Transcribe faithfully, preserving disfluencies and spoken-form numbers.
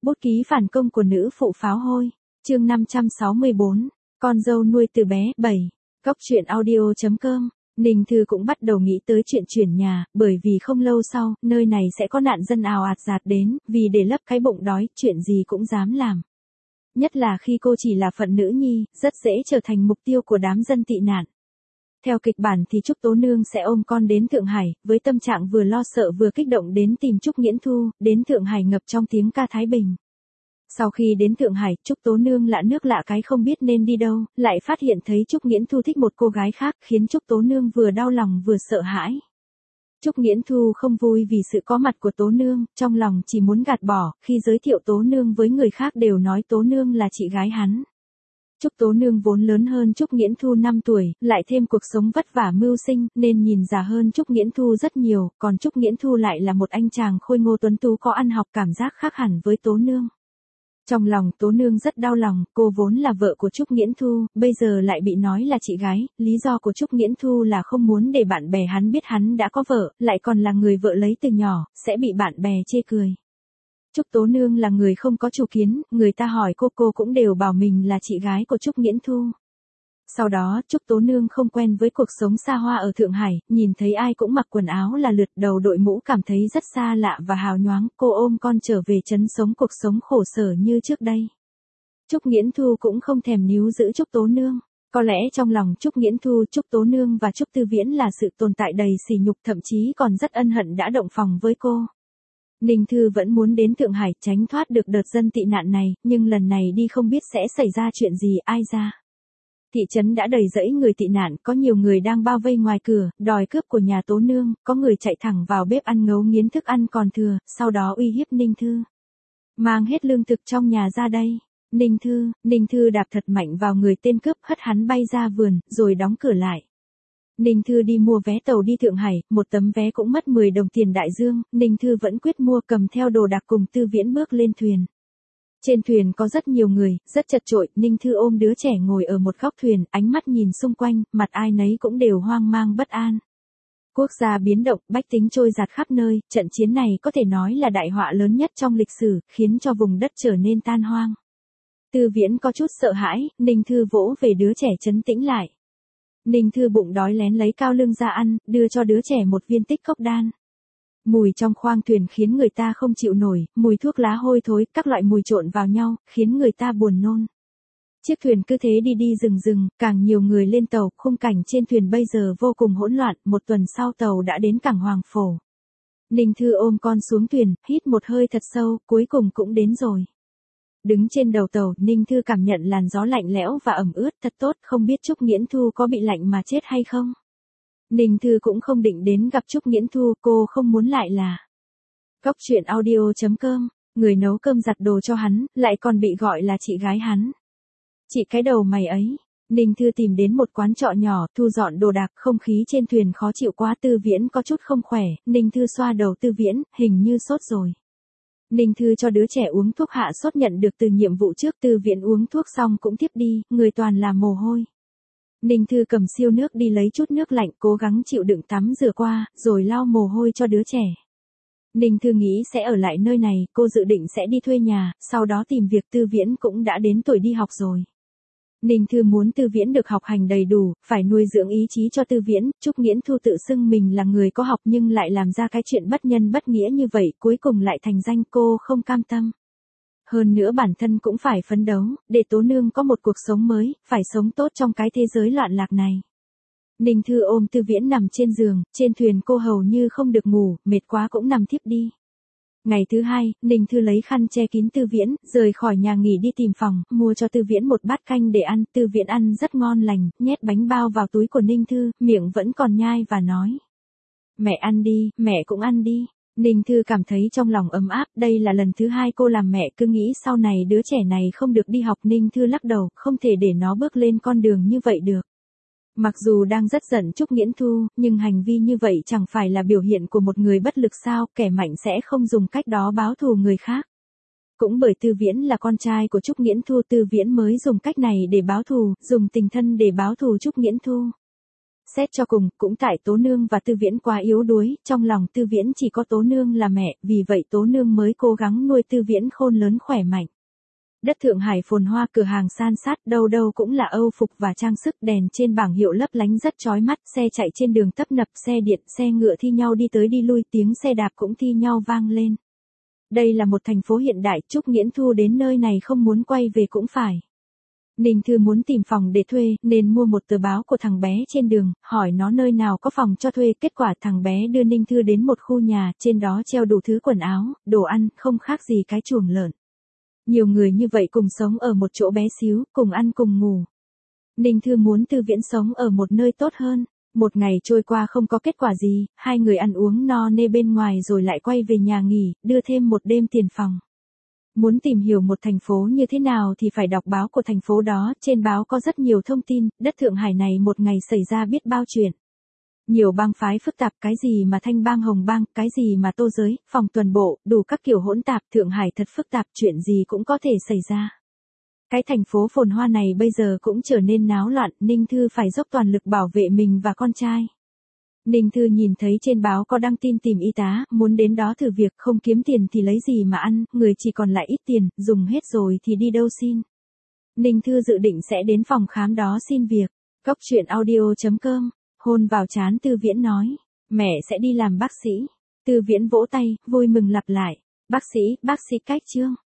Bút ký phản công của nữ phụ pháo hôi. Chương năm trăm sáu mươi bốn. Con dâu nuôi từ bé. bảy. Góc truyện audio.com. Ninh Thư cũng bắt đầu nghĩ tới chuyện chuyển nhà, bởi vì không lâu sau, nơi này sẽ có nạn dân ào ạt dạt đến, vì để lấp cái bụng đói, chuyện gì cũng dám làm. Nhất là khi cô chỉ là phận nữ nhi, rất dễ trở thành mục tiêu của đám dân tị nạn. Theo kịch bản thì Trúc Tố Nương sẽ ôm con đến Thượng Hải, với tâm trạng vừa lo sợ vừa kích động đến tìm Trúc Nghiễn Thu, đến Thượng Hải ngập trong tiếng ca Thái Bình. Sau khi đến Thượng Hải, Trúc Tố Nương lạ nước lạ cái không biết nên đi đâu, lại phát hiện thấy Trúc Nghiễn Thu thích một cô gái khác, khiến Trúc Tố Nương vừa đau lòng vừa sợ hãi. Trúc Nghiễn Thu không vui vì sự có mặt của Tố Nương, trong lòng chỉ muốn gạt bỏ, khi giới thiệu Tố Nương với người khác đều nói Tố Nương là chị gái hắn. Trúc Tố Nương vốn lớn hơn Trúc Nghiễn Thu năm tuổi, lại thêm cuộc sống vất vả mưu sinh, nên nhìn già hơn Trúc Nghiễn Thu rất nhiều, còn Trúc Nghiễn Thu lại là một anh chàng khôi ngô tuấn tú có ăn học, cảm giác khác hẳn với Tố Nương. Trong lòng Tố Nương rất đau lòng, cô vốn là vợ của Trúc Nghiễn Thu, bây giờ lại bị nói là chị gái, lý do của Trúc Nghiễn Thu là không muốn để bạn bè hắn biết hắn đã có vợ, lại còn là người vợ lấy từ nhỏ, sẽ bị bạn bè chê cười. Trúc Tố Nương là người không có chủ kiến, người ta hỏi cô cô cũng đều bảo mình là chị gái của Trúc Nghiễn Thu. Sau đó, Trúc Tố Nương không quen với cuộc sống xa hoa ở Thượng Hải, nhìn thấy ai cũng mặc quần áo là lượt, đầu đội mũ, cảm thấy rất xa lạ và hào nhoáng, cô ôm con trở về trấn sống cuộc sống khổ sở như trước đây. Trúc Nghiễn Thu cũng không thèm níu giữ Trúc Tố Nương. Có lẽ trong lòng Trúc Nghiễn Thu, Trúc Tố Nương và Trúc Tư Viễn là sự tồn tại đầy sỉ nhục, thậm chí còn rất ân hận đã động phòng với cô. Ninh Thư vẫn muốn đến Thượng Hải tránh thoát được đợt dân tị nạn này, nhưng lần này đi không biết sẽ xảy ra chuyện gì, ai ra. Thị trấn đã đầy rẫy người tị nạn, có nhiều người đang bao vây ngoài cửa, đòi cướp của nhà Tố Nương, có người chạy thẳng vào bếp ăn ngấu nghiến thức ăn còn thừa, sau đó uy hiếp Ninh Thư. Mang hết lương thực trong nhà ra đây. Ninh Thư, Ninh Thư đạp thật mạnh vào người tên cướp, hất hắn bay ra vườn, rồi đóng cửa lại. Ninh Thư đi mua vé tàu đi Thượng Hải, một tấm vé cũng mất mười đồng tiền đại dương, Ninh Thư vẫn quyết mua, cầm theo đồ đạc cùng Tư Viễn bước lên thuyền. Trên thuyền có rất nhiều người, rất chật chội, Ninh Thư ôm đứa trẻ ngồi ở một góc thuyền, ánh mắt nhìn xung quanh, mặt ai nấy cũng đều hoang mang bất an. Quốc gia biến động, bách tính trôi dạt khắp nơi, trận chiến này có thể nói là đại họa lớn nhất trong lịch sử, khiến cho vùng đất trở nên tan hoang. Tư Viễn có chút sợ hãi, Ninh Thư vỗ về đứa trẻ trấn tĩnh lại. Ninh Thư bụng đói lén lấy cao lương ra ăn, đưa cho đứa trẻ một viên tích cốc đan. Mùi trong khoang thuyền khiến người ta không chịu nổi, mùi thuốc lá hôi thối, các loại mùi trộn vào nhau, khiến người ta buồn nôn. Chiếc thuyền cứ thế đi đi rừng rừng, càng nhiều người lên tàu, khung cảnh trên thuyền bây giờ vô cùng hỗn loạn, một tuần sau tàu đã đến cảng Hoàng Phổ. Ninh Thư ôm con xuống thuyền, hít một hơi thật sâu, cuối cùng cũng đến rồi. Đứng trên đầu tàu, Ninh Thư cảm nhận làn gió lạnh lẽo và ẩm ướt, thật tốt, không biết Trúc Nghiễn Thu có bị lạnh mà chết hay không. Ninh Thư cũng không định đến gặp Trúc Nghiễn Thu, cô không muốn lại là. Góc truyện audio.com, người nấu cơm giặt đồ cho hắn, lại còn bị gọi là chị gái hắn. Chị cái đầu mày ấy. Ninh Thư tìm đến một quán trọ nhỏ, thu dọn đồ đạc, không khí trên thuyền khó chịu quá, Tư Viễn có chút không khỏe, Ninh Thư xoa đầu Tư Viễn, hình như sốt rồi. Ninh Thư cho đứa trẻ uống thuốc hạ sốt nhận được từ nhiệm vụ trước, Tư Viễn uống thuốc xong cũng tiếp đi, người toàn là mồ hôi. Ninh Thư cầm siêu nước đi lấy chút nước lạnh, cố gắng chịu đựng tắm rửa qua, rồi lau mồ hôi cho đứa trẻ. Ninh Thư nghĩ sẽ ở lại nơi này, cô dự định sẽ đi thuê nhà, sau đó tìm việc. Tư Viễn cũng đã đến tuổi đi học rồi. Ninh Thư muốn Tư Viễn được học hành đầy đủ, phải nuôi dưỡng ý chí cho Tư Viễn. Trúc Nghiễn Thu tự xưng mình là người có học nhưng lại làm ra cái chuyện bất nhân bất nghĩa như vậy, cuối cùng lại thành danh, cô không cam tâm. Hơn nữa bản thân cũng phải phấn đấu, để Tố Nương có một cuộc sống mới, phải sống tốt trong cái thế giới loạn lạc này. Ninh Thư ôm Tư Viễn nằm trên giường, trên thuyền cô hầu như không được ngủ, mệt quá cũng nằm thiếp đi. Ngày thứ hai, Ninh Thư lấy khăn che kín Tư Viễn, rời khỏi nhà nghỉ đi tìm phòng, mua cho Tư Viễn một bát canh để ăn. Tư Viễn ăn rất ngon lành, nhét bánh bao vào túi của Ninh Thư, miệng vẫn còn nhai và nói. Mẹ ăn đi, mẹ cũng ăn đi. Ninh Thư cảm thấy trong lòng ấm áp, đây là lần thứ hai cô làm mẹ, cứ nghĩ sau này đứa trẻ này không được đi học. Ninh Thư lắc đầu, không thể để nó bước lên con đường như vậy được. Mặc dù đang rất giận Trúc Nghiễn Thu, nhưng hành vi như vậy chẳng phải là biểu hiện của một người bất lực sao, kẻ mạnh sẽ không dùng cách đó báo thù người khác. Cũng bởi Tư Viễn là con trai của Trúc Nghiễn Thu, Tư Viễn mới dùng cách này để báo thù, dùng tình thân để báo thù Trúc Nghiễn Thu. Xét cho cùng, cũng tại Tố Nương và Tư Viễn quá yếu đuối, trong lòng Tư Viễn chỉ có Tố Nương là mẹ, vì vậy Tố Nương mới cố gắng nuôi Tư Viễn khôn lớn khỏe mạnh. Đất Thượng Hải phồn hoa, cửa hàng san sát, đâu đâu cũng là âu phục và trang sức, đèn trên bảng hiệu lấp lánh rất chói mắt, xe chạy trên đường tấp nập, xe điện, xe ngựa thi nhau đi tới đi lui, tiếng xe đạp cũng thi nhau vang lên. Đây là một thành phố hiện đại, Trúc Nghiễn Thu đến nơi này không muốn quay về cũng phải. Ninh Thư muốn tìm phòng để thuê, nên mua một tờ báo của thằng bé trên đường, hỏi nó nơi nào có phòng cho thuê, kết quả thằng bé đưa Ninh Thư đến một khu nhà, trên đó treo đủ thứ quần áo, đồ ăn, không khác gì cái chuồng lợn. Nhiều người như vậy cùng sống ở một chỗ bé xíu, cùng ăn cùng ngủ. Ninh Thư muốn Tư Viễn sống ở một nơi tốt hơn. Một ngày trôi qua không có kết quả gì, hai người ăn uống no nê bên ngoài rồi lại quay về nhà nghỉ, đưa thêm một đêm tiền phòng. Muốn tìm hiểu một thành phố như thế nào thì phải đọc báo của thành phố đó, trên báo có rất nhiều thông tin, đất Thượng Hải này một ngày xảy ra biết bao chuyện. Nhiều bang phái phức tạp, cái gì mà Thanh bang Hồng bang, cái gì mà Tô giới, phòng tuần bộ, đủ các kiểu hỗn tạp, Thượng Hải thật phức tạp, chuyện gì cũng có thể xảy ra. Cái thành phố phồn hoa này bây giờ cũng trở nên náo loạn, Ninh Thư phải dốc toàn lực bảo vệ mình và con trai. Ninh Thư nhìn thấy trên báo có đăng tin tìm y tá, muốn đến đó thử việc, không kiếm tiền thì lấy gì mà ăn, người chỉ còn lại ít tiền, dùng hết rồi thì đi đâu xin. Ninh Thư dự định sẽ đến phòng khám đó xin việc. Góc truyện audio chấm com, hôn vào trán Tư Viễn nói, mẹ sẽ đi làm bác sĩ. Tư Viễn vỗ tay, vui mừng lặp lại, bác sĩ, bác sĩ Cách Trương.